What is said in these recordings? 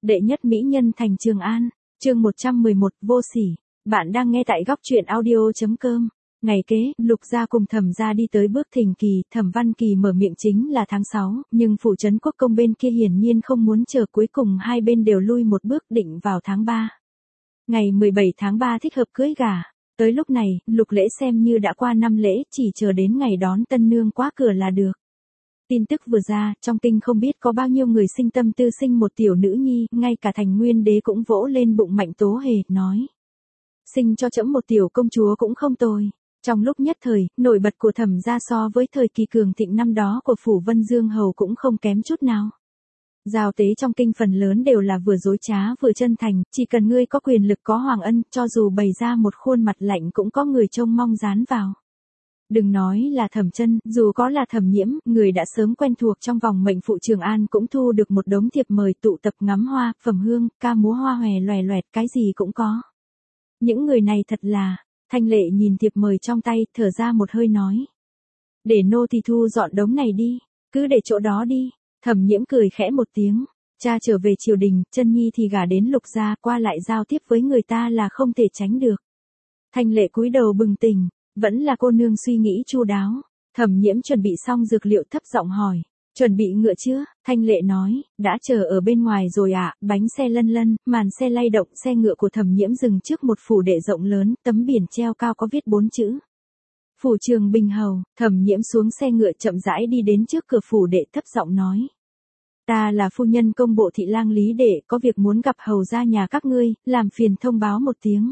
Đệ nhất mỹ nhân thành Trường An, chương 111, vô sỉ. Bạn đang nghe tại góc truyện audio.com. Ngày kế, Lục gia cùng Thẩm gia đi tới bước thìn kỳ, Thẩm Văn Kỳ mở miệng chính là tháng 6, nhưng phủ trấn quốc công bên kia hiển nhiên không muốn chờ, cuối cùng hai bên đều lui một bước định vào tháng 3. Ngày 17 tháng 3 thích hợp cưới gả. Tới lúc này, Lục lễ xem như đã qua năm lễ, chỉ chờ đến ngày đón tân nương qua cửa là được. Tin tức vừa ra, trong kinh không biết có bao nhiêu người sinh tâm tư sinh một tiểu nữ nhi, ngay cả Thành Nguyên đế cũng vỗ lên bụng Mạnh Tố Hề, nói. Sinh cho trẫm một tiểu công chúa cũng không tồi. Trong lúc nhất thời, nổi bật của Thẩm gia so với thời kỳ cường thịnh năm đó của phủ Vân Dương Hầu cũng không kém chút nào. Giao tế trong kinh phần lớn đều là vừa dối trá vừa chân thành, chỉ cần ngươi có quyền lực có hoàng ân, cho dù bày ra một khuôn mặt lạnh cũng có người trông mong dán vào. Đừng nói là Thẩm Chân, dù có là Thẩm Nhiễm, người đã sớm quen thuộc trong vòng mệnh phụ Trường An cũng thu được một đống thiệp mời tụ tập ngắm hoa, phẩm hương, ca múa hoa hòe loè loẹt, cái gì cũng có. Những người này thật là, Thanh Lệ nhìn thiệp mời trong tay, thở ra một hơi nói. Để nô thì thu dọn đống này đi, cứ để chỗ đó đi. Thẩm Nhiễm cười khẽ một tiếng, cha trở về triều đình, Chân Nhi thì gả đến Lục gia, qua lại giao tiếp với người ta là không thể tránh được. Thanh Lệ cúi đầu bừng tỉnh, vẫn là cô nương suy nghĩ chu đáo. Thẩm Nhiễm chuẩn bị xong dược liệu thấp giọng hỏi, chuẩn bị ngựa chưa? Thanh Lệ nói, đã chờ ở bên ngoài rồi ạ. Bánh xe lân lân, màn xe lay động, xe ngựa của Thẩm Nhiễm dừng trước một phủ đệ rộng lớn, tấm biển treo cao có viết 4 chữ. Phủ Trường Bình Hầu. Thẩm Nhiễm xuống xe ngựa chậm rãi đi đến trước cửa phủ đệ, thấp giọng nói. Ta là phu nhân công bộ thị lang Lý Đệ, có việc muốn gặp hầu gia nhà các ngươi, làm phiền thông báo một tiếng.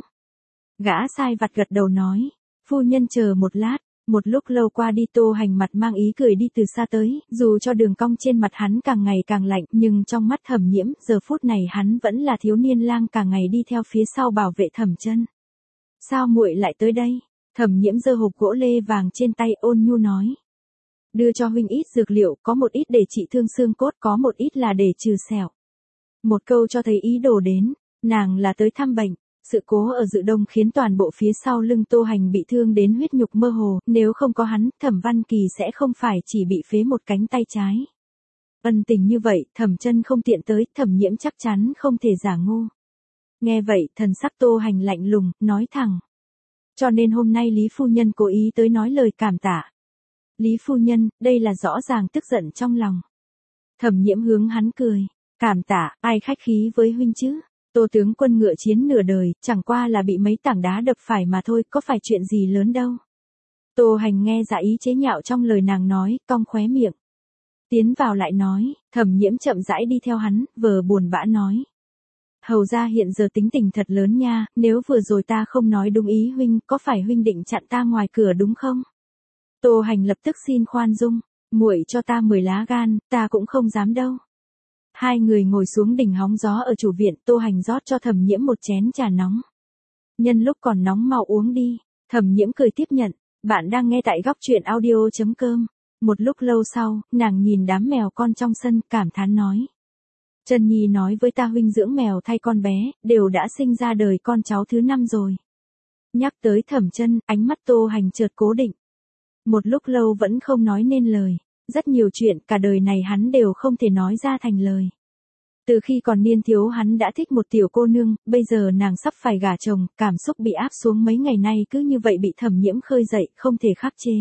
Gã sai vặt gật đầu nói, phu nhân chờ một lát. Một lúc lâu qua đi, Tô Hành mặt mang ý cười đi từ xa tới, dù cho đường cong trên mặt hắn càng ngày càng lạnh, nhưng trong mắt Thẩm Nhiễm, giờ phút này hắn vẫn là thiếu niên lang cả ngày đi theo phía sau bảo vệ Thẩm Chân. Sao muội lại tới đây? Thẩm Nhiễm giơ hộp gỗ lê vàng trên tay, ôn nhu nói. Đưa cho huynh ít dược liệu, có một ít để trị thương xương cốt, có một ít là để trừ sẹo. Một câu cho thấy ý đồ đến, nàng là tới thăm bệnh. Sự cố ở Dự Đông khiến toàn bộ phía sau lưng Tô Hành bị thương đến huyết nhục mơ hồ, nếu không có hắn, Thẩm Văn Kỳ sẽ không phải chỉ bị phế một cánh tay trái. Ân tình như vậy, Thẩm Chân không tiện tới, Thẩm Nhiễm chắc chắn không thể giả ngu. Nghe vậy, thần sắc Tô Hành lạnh lùng, nói thẳng. Cho nên hôm nay Lý phu nhân cố ý tới nói lời cảm tạ. Lý phu nhân, đây là rõ ràng tức giận trong lòng. Thẩm Nhiễm hướng hắn cười, cảm tạ, ai khách khí với huynh chứ? Tô tướng quân ngựa chiến nửa đời, chẳng qua là bị mấy tảng đá đập phải mà thôi, có phải chuyện gì lớn đâu. Tô Hành nghe ra ý chế nhạo trong lời nàng nói, cong khóe miệng. Tiến vào lại nói, Thẩm Nhiễm chậm rãi đi theo hắn, vờ buồn bã nói. Hầu ra hiện giờ tính tình thật lớn nha, nếu vừa rồi ta không nói đúng ý huynh, có phải huynh định chặn ta ngoài cửa đúng không? Tô Hành lập tức xin khoan dung, muội cho ta 10 lá gan, ta cũng không dám đâu. Hai người ngồi xuống đỉnh hóng gió ở chủ viện, Tô Hành rót cho Thẩm Nhiễm một chén trà nóng. Nhân lúc còn nóng mau uống đi. Thẩm Nhiễm cười tiếp nhận, bạn đang nghe tại góc truyện audio.com. Một lúc lâu sau, nàng nhìn đám mèo con trong sân, cảm thán nói. Chân Nhi nói với ta huynh dưỡng mèo thay con bé, đều đã sinh ra đời con cháu thứ 5 rồi. Nhắc tới Thẩm Chân, ánh mắt Tô Hành chợt cố định. Một lúc lâu vẫn không nói nên lời. Rất nhiều chuyện cả đời này hắn đều không thể nói ra thành lời. Từ khi còn niên thiếu hắn đã thích một tiểu cô nương, bây giờ nàng sắp phải gả chồng, cảm xúc bị áp xuống mấy ngày nay cứ như vậy bị Thẩm Nhiễm khơi dậy, không thể khắc chế.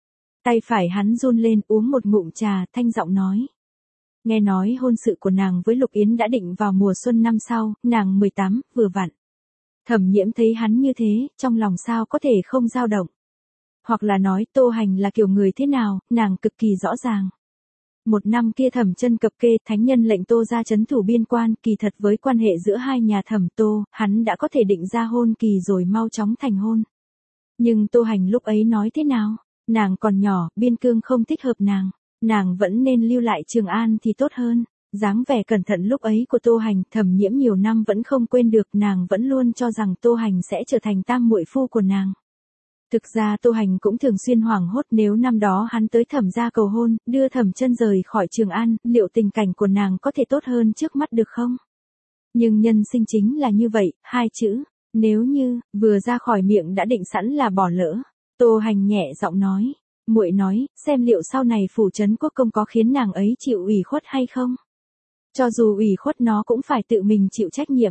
Tay phải hắn run lên, uống một ngụm trà, thanh giọng nói. Nghe nói hôn sự của nàng với Lục Yến đã định vào mùa xuân năm sau, nàng 18, vừa vặn. Thẩm Nhiễm thấy hắn như thế, trong lòng sao có thể không dao động. Hoặc là nói Tô Hành là kiểu người thế nào, nàng cực kỳ rõ ràng. Một năm kia Thẩm Chân cập kê, thánh nhân lệnh Tô ra trấn thủ biên quan, kỳ thật với quan hệ giữa hai nhà Thẩm Tô, hắn đã có thể định ra hôn kỳ rồi mau chóng thành hôn. Nhưng Tô Hành lúc ấy nói thế nào? Nàng còn nhỏ, biên cương không thích hợp nàng vẫn nên lưu lại Trường An thì tốt hơn. Dáng vẻ cẩn thận lúc ấy của Tô Hành, Thẩm Nhiễm nhiều năm vẫn không quên được, nàng vẫn luôn cho rằng Tô Hành sẽ trở thành tam muội phu của nàng. Thực ra Tô Hành cũng thường xuyên hoảng hốt, nếu năm đó hắn tới Thẩm gia cầu hôn, đưa Thẩm Chân rời khỏi Trường An, liệu tình cảnh của nàng có thể tốt hơn trước mắt được không? Nhưng nhân sinh chính là như vậy, hai chữ, nếu như, vừa ra khỏi miệng đã định sẵn là bỏ lỡ. Tô Hành nhẹ giọng nói, muội nói, xem liệu sau này phủ trấn quốc công có khiến nàng ấy chịu ủy khuất hay không? Cho dù ủy khuất nó cũng phải tự mình chịu trách nhiệm.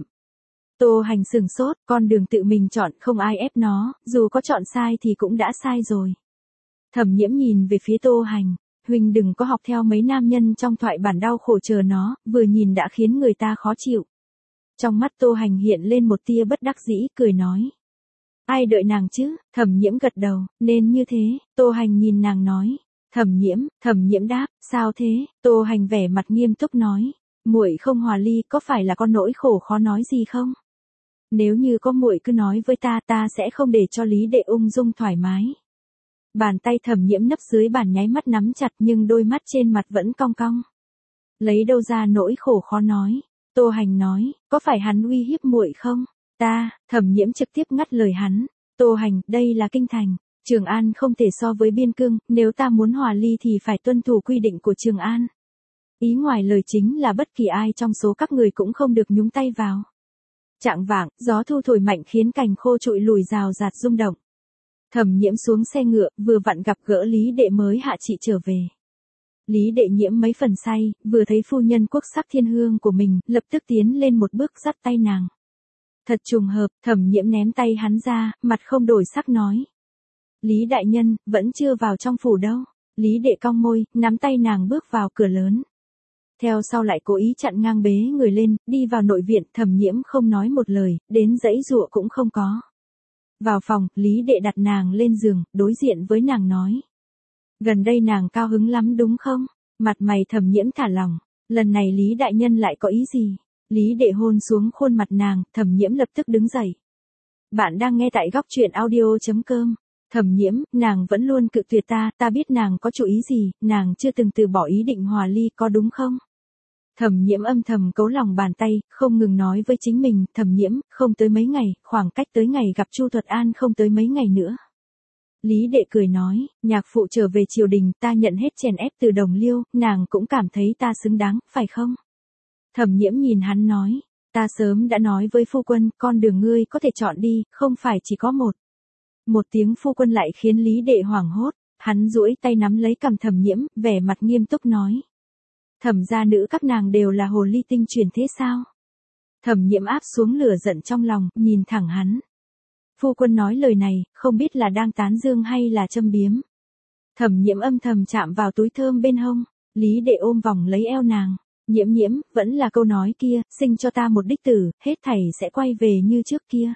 Tô Hành sừng sốt, con đường tự mình chọn không ai ép nó, dù có chọn sai thì cũng đã sai rồi. Thẩm Nhiễm nhìn về phía Tô Hành, huynh đừng có học theo mấy nam nhân trong thoại bản đau khổ chờ nó, vừa nhìn đã khiến người ta khó chịu. Trong mắt Tô Hành hiện lên một tia bất đắc dĩ, cười nói. Ai đợi nàng chứ? Thẩm Nhiễm gật đầu, nên như thế. Tô Hành nhìn nàng nói. Thẩm Nhiễm đáp, sao thế? Tô Hành vẻ mặt nghiêm túc nói. Muội không hòa ly có phải là con nỗi khổ khó nói gì không? Nếu như có muội cứ nói với ta, ta sẽ không để cho Lý Đệ ung dung thoải mái. Bàn tay Thẩm Nhiễm nấp dưới bàn nháy mắt nắm chặt nhưng đôi mắt trên mặt vẫn cong cong. Lấy đâu ra nỗi khổ khó nói? Tô Hành nói, có phải hắn uy hiếp muội không? Thẩm Nhiễm trực tiếp ngắt lời hắn. Tô Hành, đây là kinh thành. Trường An không thể so với biên cương, nếu ta muốn hòa ly thì phải tuân thủ quy định của Trường An. Ý ngoài lời chính là bất kỳ ai trong số các người cũng không được nhúng tay vào. Chạng vạng, gió thu thổi mạnh khiến cành khô trụi lùi rào rạt rung động. Thẩm Nhiễm xuống xe ngựa, vừa vặn gặp gỡ Lý Đệ mới hạ trị trở về. Lý Đệ Nhiễm mấy phần say, vừa thấy phu nhân quốc sắc thiên hương của mình, lập tức tiến lên một bước dắt tay nàng. Thật trùng hợp, Thẩm Nhiễm ném tay hắn ra, mặt không đổi sắc nói. Lý đại nhân, vẫn chưa vào trong phủ đâu. Lý Đệ cong môi, nắm tay nàng bước vào cửa lớn. Theo sau lại cố ý chặn ngang bế người lên, đi vào nội viện. Thẩm Nhiễm không nói một lời, đến dãy dụa cũng không có. Vào phòng, Lý Đệ đặt nàng lên giường, đối diện với nàng nói. Gần đây nàng cao hứng lắm đúng không? Mặt mày Thẩm Nhiễm thả lỏng. Lần này Lý đại nhân lại có ý gì? Lý Đệ hôn xuống khuôn mặt nàng, Thẩm Nhiễm lập tức đứng dậy. Bạn đang nghe tại góc truyện audio.com. Thẩm Nhiễm, nàng vẫn luôn cự tuyệt ta biết nàng có chủ ý gì, nàng chưa từng từ bỏ ý định hòa ly có đúng không? Thẩm Nhiễm âm thầm cấu lòng bàn tay, không ngừng nói với chính mình, Thẩm Nhiễm, không tới mấy ngày, khoảng cách tới ngày gặp Chu Thuật An không tới mấy ngày nữa. Lý Đệ cười nói, nhạc phụ trở về triều đình, ta nhận hết chèn ép từ Đồng Liêu, nàng cũng cảm thấy ta xứng đáng, phải không? Thẩm Nhiễm nhìn hắn nói, ta sớm đã nói với phu quân, con đường ngươi có thể chọn đi, không phải chỉ có một. Một tiếng phu quân lại khiến Lý Đệ hoảng hốt, hắn duỗi tay nắm lấy cằm Thẩm Nhiễm, vẻ mặt nghiêm túc nói. Thẩm gia nữ các nàng đều là hồ ly tinh truyền thế sao? Thẩm Nhiễm áp xuống lửa giận trong lòng, nhìn thẳng hắn. Phu quân nói lời này, không biết là đang tán dương hay là châm biếm. Thẩm Nhiễm âm thầm chạm vào túi thơm bên hông, Lý Đệ ôm vòng lấy eo nàng. Nhiễm, vẫn là câu nói kia, sinh cho ta một đích tử, hết thảy sẽ quay về như trước kia.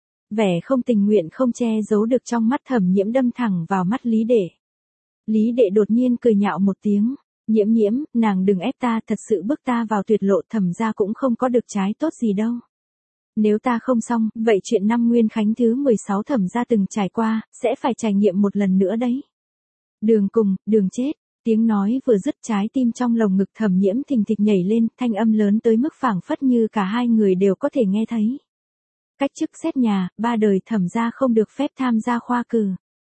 Vẻ không tình nguyện không che giấu được trong mắt Thẩm Nhiễm đâm thẳng vào mắt Lý Đệ. Lý Đệ đột nhiên cười nhạo một tiếng. Nhiễm, nàng đừng ép ta, thật sự bước ta vào tuyệt lộ, Thẩm gia cũng không có được trái tốt gì đâu. Nếu ta không xong, vậy chuyện năm Nguyên Khánh thứ 16 Thẩm gia từng trải qua, sẽ phải trải nghiệm một lần nữa đấy. Đường cùng, đường chết. Tiếng nói vừa dứt, trái tim trong lồng ngực Thẩm Nhiễm thình thịch nhảy lên, thanh âm lớn tới mức phảng phất như cả hai người đều có thể nghe thấy. Cách chức xét nhà, 3 đời Thẩm gia không được phép tham gia khoa cử.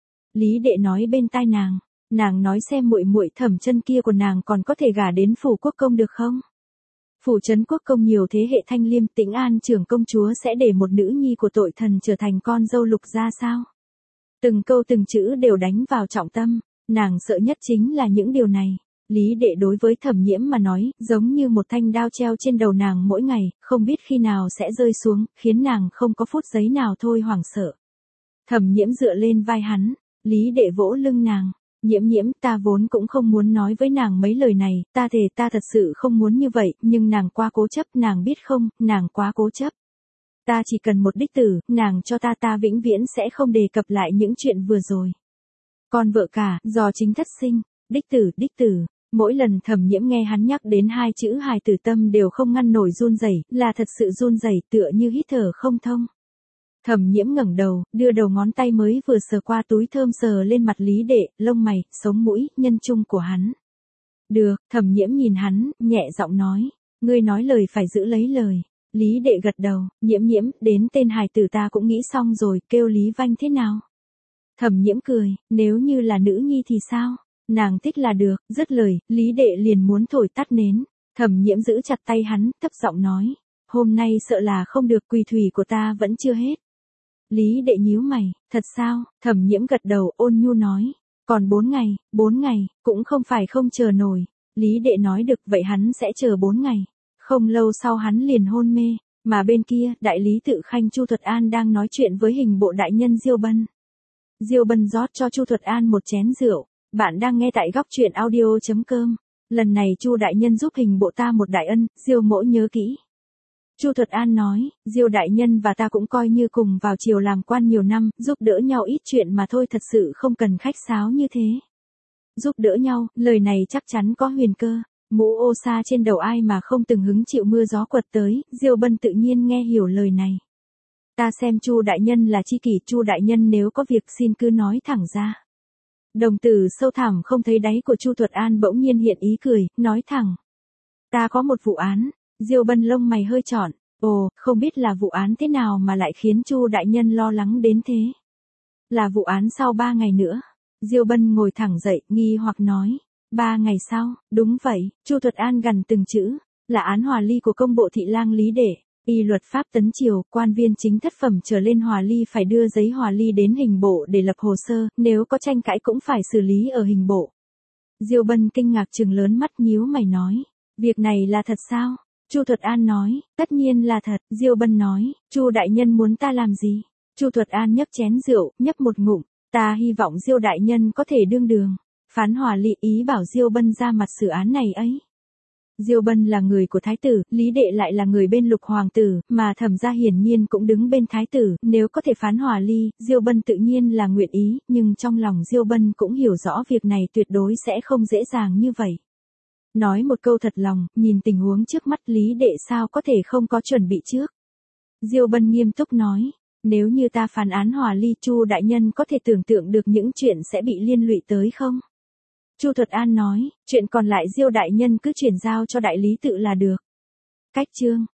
Lý Đệ nói bên tai nàng nói xem muội Thẩm Chân kia của nàng còn có thể gả đến phủ quốc công được không? Phủ trấn quốc công nhiều thế hệ thanh liêm, Tĩnh An trưởng công chúa sẽ để một nữ nhi của tội thần trở thành con dâu Lục gia sao? Từng câu từng chữ đều đánh vào trọng tâm. Nàng sợ nhất chính là những điều này. Lý Đệ đối với Thẩm Nhiễm mà nói, giống như một thanh đao treo trên đầu nàng mỗi ngày, không biết khi nào sẽ rơi xuống, khiến nàng không có phút giây nào thôi hoảng sợ. Thẩm Nhiễm dựa lên vai hắn, Lý Đệ vỗ lưng nàng. Nhiễm, ta vốn cũng không muốn nói với nàng mấy lời này, ta thề ta thật sự không muốn như vậy, nhưng nàng quá cố chấp, nàng biết không, nàng quá cố chấp. Ta chỉ cần một đích tử, nàng cho ta vĩnh viễn sẽ không đề cập lại những chuyện vừa rồi. Con vợ cả, do chính thất sinh, đích tử, mỗi lần Thẩm Nhiễm nghe hắn nhắc đến hai chữ hài tử tâm đều không ngăn nổi run rẩy, là thật sự run rẩy tựa như hít thở không thông. Thẩm Nhiễm ngẩng đầu, đưa đầu ngón tay mới vừa sờ qua túi thơm sờ lên mặt Lý Đệ, lông mày, sống mũi, nhân trung của hắn. Được, Thẩm Nhiễm nhìn hắn, nhẹ giọng nói, ngươi nói lời phải giữ lấy lời. Lý Đệ gật đầu, Nhiễm, đến tên hài tử ta cũng nghĩ xong rồi, kêu Lý Vanh thế nào? Thẩm Nhiễm cười, nếu như là nữ nhi thì sao? Nàng thích là được, dứt lời, Lý Đệ liền muốn thổi tắt nến. Thẩm Nhiễm giữ chặt tay hắn, thấp giọng nói, hôm nay sợ là không được, quỳ thủy của ta vẫn chưa hết. Lý Đệ nhíu mày, thật sao? Thẩm Nhiễm gật đầu, ôn nhu nói, còn 4 ngày, cũng không phải không chờ nổi. Lý Đệ nói được, vậy hắn sẽ chờ 4 ngày. Không lâu sau hắn liền hôn mê, mà bên kia, đại lý tự khanh Chu Thuật An đang nói chuyện với hình bộ đại nhân Diêu Bân. Diêu Bân rót cho Chu Thuật An một chén rượu. Bạn đang nghe tại góc truyện audio.com. Lần này Chu đại nhân giúp hình bộ ta một đại ân, Diêu mỗ nhớ kỹ. Chu Thuật An nói, Diêu đại nhân và ta cũng coi như cùng vào triều làm quan nhiều năm, giúp đỡ nhau ít chuyện mà thôi, thật sự không cần khách sáo như thế. Giúp đỡ nhau, lời này chắc chắn có huyền cơ. Mũ ô sa trên đầu ai mà không từng hứng chịu mưa gió quật tới, Diêu Bân tự nhiên nghe hiểu lời này. Ta xem Chu đại nhân là tri kỷ, Chu đại nhân nếu có việc xin cứ nói thẳng ra. Đồng tử sâu thẳm không thấy đáy của Chu Thuật An bỗng nhiên hiện ý cười, nói thẳng. Ta có một vụ án. Diêu Bân lông mày hơi trọn, ồ, không biết là vụ án thế nào mà lại khiến Chu đại nhân lo lắng đến thế. Là vụ án sau 3 ngày nữa. Diêu Bân ngồi thẳng dậy, nghi hoặc nói. 3 ngày sau, đúng vậy, Chu Thuật An gằn từng chữ, là án hòa ly của công bộ thị lang Lý Đệ. Y luật pháp tấn triều, quan viên chính thất phẩm trở lên hòa ly phải đưa giấy hòa ly đến hình bộ để lập hồ sơ, nếu có tranh cãi cũng phải xử lý ở hình bộ. Diêu Bân kinh ngạc trừng lớn mắt nhíu mày nói, việc này là thật sao? Chu Thuật An nói, tất nhiên là thật. Diêu Bân nói, Chu đại nhân muốn ta làm gì? Chu Thuật An nhấc chén rượu, nhấp một ngụm, ta hy vọng Diêu đại nhân có thể đương đường phán hòa ly, ý bảo Diêu Bân ra mặt xử án này ấy. Diêu Bân là người của thái tử, Lý Đệ lại là người bên Lục hoàng tử, mà Thẩm gia hiển nhiên cũng đứng bên thái tử, nếu có thể phán hòa ly, Diêu Bân tự nhiên là nguyện ý, nhưng trong lòng Diêu Bân cũng hiểu rõ việc này tuyệt đối sẽ không dễ dàng như vậy. Nói một câu thật lòng, nhìn tình huống trước mắt Lý Đệ sao có thể không có chuẩn bị trước. Diêu Bân nghiêm túc nói, nếu như ta phán án hòa ly, Chu đại nhân có thể tưởng tượng được những chuyện sẽ bị liên lụy tới không? Chu Thuật An nói, chuyện còn lại Diêu đại nhân cứ chuyển giao cho đại lý tự là được. Cách chương